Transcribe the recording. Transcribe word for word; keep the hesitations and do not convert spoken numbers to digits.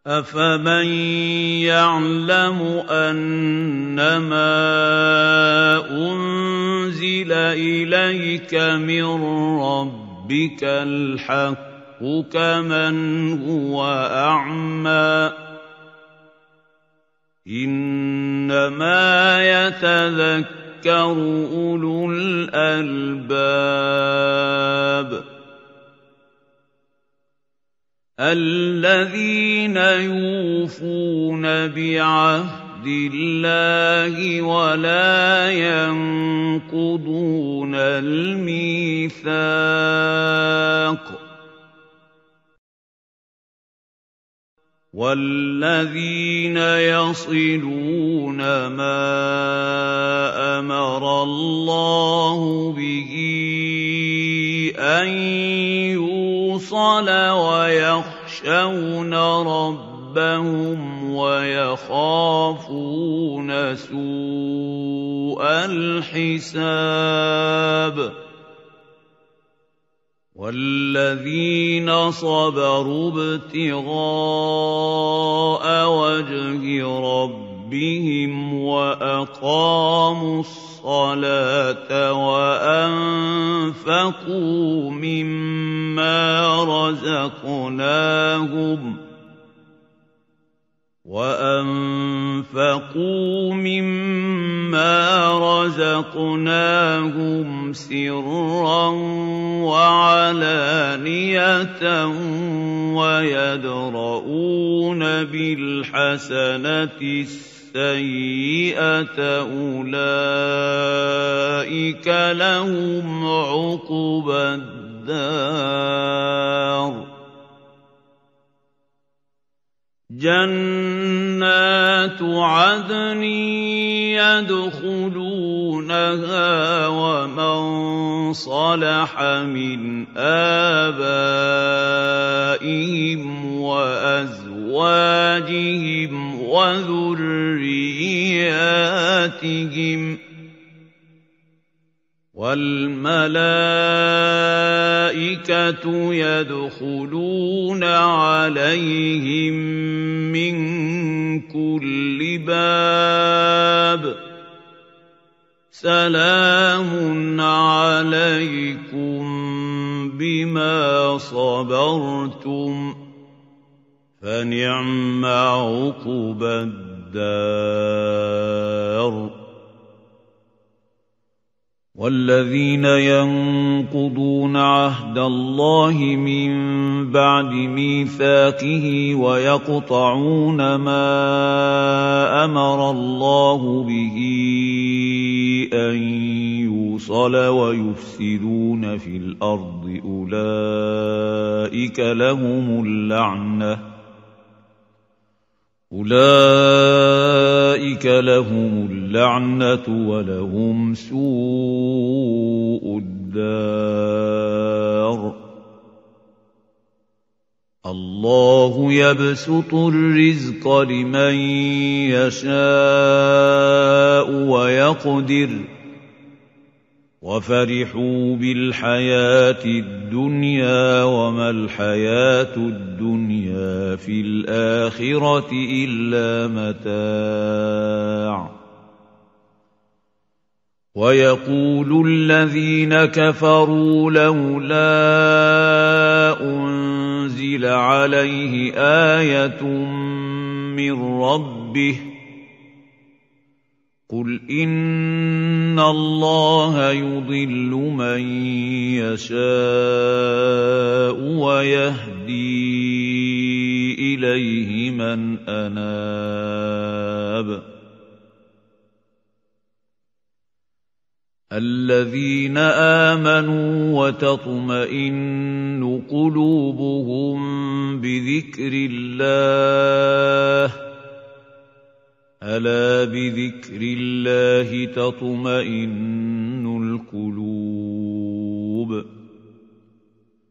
أَفَمَن يَعْلَمُ أَنَّمَا أُنزِلَ إِلَيْكَ مِن رَّبِّكَ الْحَقُّ كَمَنْ هُوَ أَعْمَىٰ ۚ إِنَّمَا يَتَذَكَّرُ أُولُو الْأَلْبَابِ الَّذِينَ يُوفُونَ بِعَهْدِ اللَّهِ وَلَا يَنقُضُونَ الْمِيثَاقَ وَالَّذِينَ يَصِلُونَ مَا أَمَرَ اللَّهُ بِهِ أَن يُوصَلَ وَيَخْشَوْنَ رَبَّهُمْ وَيَخَافُونَ سُوءَ الْحِسَابِ وَالَّذِينَ صَبَرُوا ابْتِغَاءَ وَجْهِ رَبِّهِمْ وَأَقَامُوا الصَّلَاةَ وَأَنفَقُوا مِمَّا رَزَقْنَاهُمْ وَأَنفَقُوا مِمَّا رَزَقْنَاهُمْ سِرًّا وَعَلَانِيَةً وَيَدْرَءُونَ بِالْحَسَنَةِ السَّيِّئَةَ أُولَٰئِكَ لَهُمْ عُقْبَى الدَّارِ جَنَّاتُ عَدْنٍ يَدْخُلُونَهَا وَمَن صَلَحَ مِنْ آبَائِهِمْ وَأَزْوَاجِهِمْ وَذُرِّيَّاتِهِمْ ۖ وَالْمَلَائِكَةُ يَدْخُلُونَ عَلَيْهِم مِّن كُلِّ بَابٍ سَلَامٌ عَلَيْكُم بِمَا صَبَرْتُمْ فَنِعْمَ عُقْبَى الدَّارِ وَالَّذِينَ يَنقُضُونَ عَهْدَ اللَّهِ مِن بَعْدِ مِيثَاقِهِ وَيَقْطَعُونَ مَا أَمَرَ اللَّهُ بِهِ أَن يُوصَلَ وَيُفْسِدُونَ فِي الْأَرْضِ أُولَٰئِكَ لَهُمُ اللَّعْنَةُ أُولَٰئِكَ لَهُمُ اللَّعْنَةُ وَلَهُمْ سُوءُ الدَّارِ اللَّهُ يَبْسُطُ الرِّزْقَ لِمَن يَشَاءُ وَيَقْدِرُ وَفَرِحُوا بِالْحَيَاةِ الدُّنْيَا وَمَا الْحَيَاةُ الدُّنْيَا فِي الْآخِرَةِ إِلَّا مَتَاعٌ وَيَقُولُ الَّذِينَ كَفَرُوا لَوْلَا أُنزِلَ عَلَيْهِ آيَةٌ مِّن رَّبِّهِ قُلْ إِنَّ اللَّهَ يُضِلُّ مَن يَشَاءُ وَيَهْدِي إِلَيْهِ مَنْ أَنَابَ الَّذِينَ آمَنُوا وَتَطْمَئِنُّ قُلُوبُهُم بِذِكْرِ اللَّهِ أَلَا بِذِكْرِ اللَّهِ تَطْمَئِنُّ الْقُلُوبُ